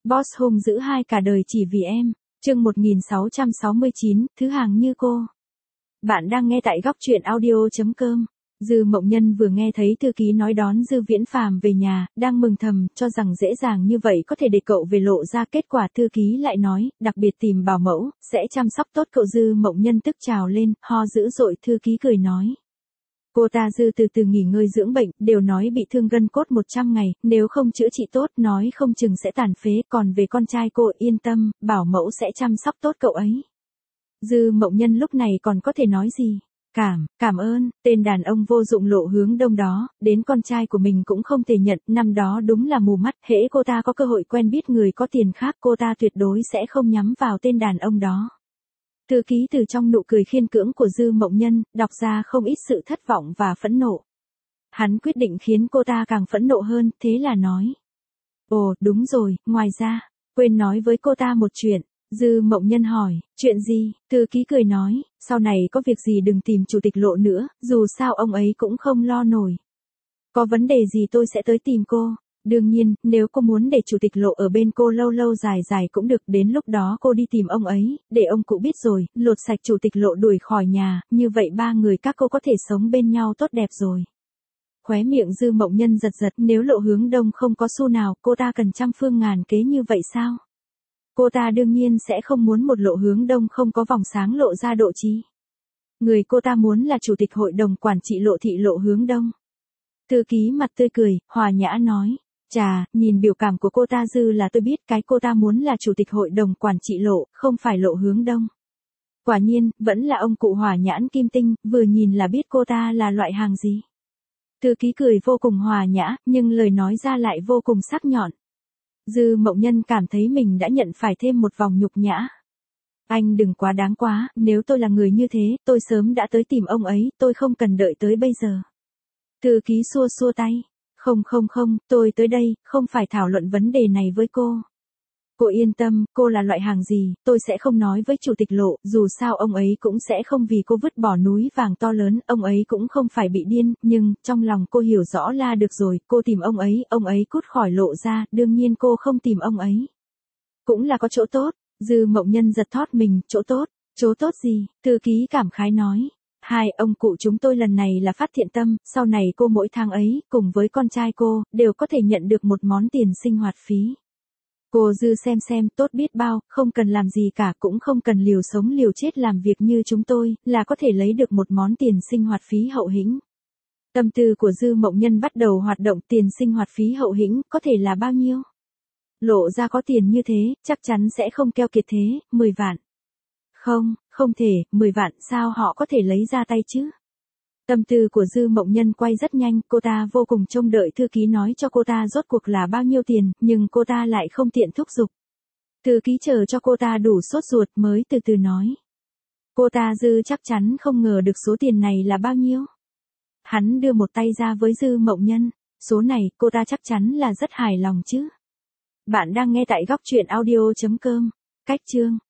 Boss hung dữ hai cả đời chỉ vì em. Chương 1669, thứ hàng như cô. Bạn đang nghe tại góc truyện audio.com. Dư Mộng Nhân vừa nghe thấy thư ký nói đón Dư Viễn Phàm về nhà, đang mừng thầm, cho rằng dễ dàng như vậy có thể để cậu về lộ ra. Kết quả thư ký lại nói, đặc biệt tìm bảo mẫu, sẽ chăm sóc tốt cậu. Dư Mộng Nhân tức trào lên, ho dữ dội. Thư ký cười nói. Cô ta Dư từ từ nghỉ ngơi dưỡng bệnh, đều nói bị thương gân cốt 100 ngày, nếu không chữa trị tốt nói không chừng sẽ tàn phế. Còn về con trai cô yên tâm, bảo mẫu sẽ chăm sóc tốt cậu ấy. Dư Mộng Nhân lúc này còn có thể nói gì? Cảm ơn, tên đàn ông vô dụng Lộ Hướng Đông đó, đến con trai của mình cũng không thể nhận. Năm đó đúng là mù mắt, hễ cô ta có cơ hội quen biết người có tiền khác, cô ta tuyệt đối sẽ không nhắm vào tên đàn ông đó. Thư ký từ trong nụ cười khiên cưỡng của Dư Mộng Nhân, đọc ra không ít sự thất vọng và phẫn nộ. Hắn quyết định khiến cô ta càng phẫn nộ hơn, thế là nói. Ồ, đúng rồi, ngoài ra, quên nói với cô ta một chuyện. Dư Mộng Nhân hỏi, chuyện gì? Thư ký cười nói, sau này có việc gì đừng tìm chủ tịch Lộ nữa, dù sao ông ấy cũng không lo nổi. Có vấn đề gì tôi sẽ tới tìm cô. Đương nhiên, nếu cô muốn để chủ tịch Lộ ở bên cô lâu lâu dài dài cũng được, đến lúc đó cô đi tìm ông ấy, để ông cụ biết rồi, lột sạch chủ tịch Lộ đuổi khỏi nhà, như vậy ba người các cô có thể sống bên nhau tốt đẹp rồi. Khóe miệng Dư Mộng Nhân giật giật, nếu Lộ Hướng Đông không có xu nào, cô ta cần trăm phương ngàn kế như vậy sao? Cô ta đương nhiên sẽ không muốn một Lộ Hướng Đông không có vòng sáng lộ ra độ trí. Người cô ta muốn là chủ tịch hội đồng quản trị Lộ thị Lộ Hướng Đông. Thư ký mặt tươi cười, hòa nhã nói. Chà, nhìn biểu cảm của cô ta Dư là tôi biết cái cô ta muốn là chủ tịch hội đồng quản trị Lộ, không phải Lộ Hướng Đông. Quả nhiên, vẫn là ông cụ hỏa nhãn kim tinh, vừa nhìn là biết cô ta là loại hàng gì. Thư ký cười vô cùng hòa nhã, nhưng lời nói ra lại vô cùng sắc nhọn. Dư Mộng Nhân cảm thấy mình đã nhận phải thêm một vòng nhục nhã. Anh đừng quá đáng quá, nếu tôi là người như thế, tôi sớm đã tới tìm ông ấy, tôi không cần đợi tới bây giờ. Thư ký xua xua tay. Không, tôi tới đây, không phải thảo luận vấn đề này với cô. Cô yên tâm, cô là loại hàng gì, tôi sẽ không nói với chủ tịch Lộ, dù sao ông ấy cũng sẽ không vì cô vứt bỏ núi vàng to lớn, ông ấy cũng không phải bị điên, nhưng, trong lòng cô hiểu rõ là được rồi, cô tìm ông ấy cút khỏi Lộ ra, đương nhiên cô không tìm ông ấy. Cũng là có chỗ tốt, Dư Mộng Nhân giật thót mình, chỗ tốt gì, thư ký cảm khái nói. Hai ông cụ chúng tôi lần này là phát thiện tâm, sau này cô mỗi tháng ấy, cùng với con trai cô, đều có thể nhận được một món tiền sinh hoạt phí. Cô Dư xem, tốt biết bao, không cần làm gì cả, cũng không cần liều sống liều chết làm việc như chúng tôi, là có thể lấy được một món tiền sinh hoạt phí hậu hĩnh. Tâm tư của Dư Mộng Nhân bắt đầu hoạt động. Tiền sinh hoạt phí hậu hĩnh, có thể là bao nhiêu? Lộ ra có tiền như thế, chắc chắn sẽ không keo kiệt thế, 10 vạn. Không thể, 10 vạn sao họ có thể lấy ra tay chứ? Tâm tư của Dư Mộng Nhân quay rất nhanh, cô ta vô cùng trông đợi thư ký nói cho cô ta rốt cuộc là bao nhiêu tiền, nhưng cô ta lại không tiện thúc giục. Thư ký chờ cho cô ta đủ sốt ruột mới từ từ nói. Cô ta Dư chắc chắn không ngờ được số tiền này là bao nhiêu. Hắn đưa một tay ra với Dư Mộng Nhân, số này cô ta chắc chắn là rất hài lòng chứ. Bạn đang nghe tại góc truyện audio.com, cách chương.